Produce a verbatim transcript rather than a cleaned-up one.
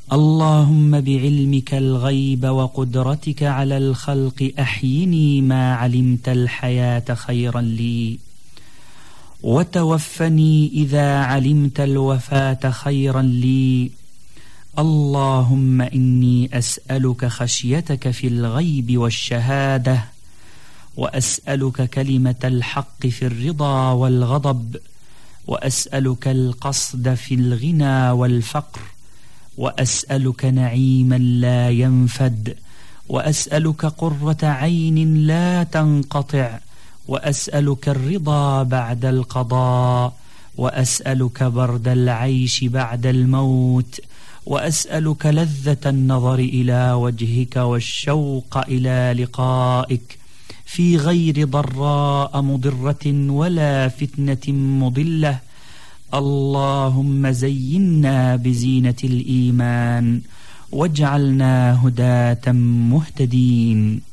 اللهم بعلمك الغيب وقدرتك على الخلق أحيني ما علمت الحياة خيرا لي، وتوفني إذا علمت الوفاة خيرا لي. اللهم إني أسألك خشيتك في الغيب والشهادة، وأسألك كلمة الحق في الرضا والغضب، وأسألك القصد في الغنى والفقر، وأسألك نعيما لا ينفد، وأسألك قرة عين لا تنقطع، وأسألك الرضا بعد القضاء، وأسألك برد العيش بعد الموت، وأسألك لذة النظر إلى وجهك والشوق إلى لقائك في غير ضراء مضرة ولا فتنة مضلة. اللهم زينا بزينة الإيمان واجعلنا هداة مهتدين.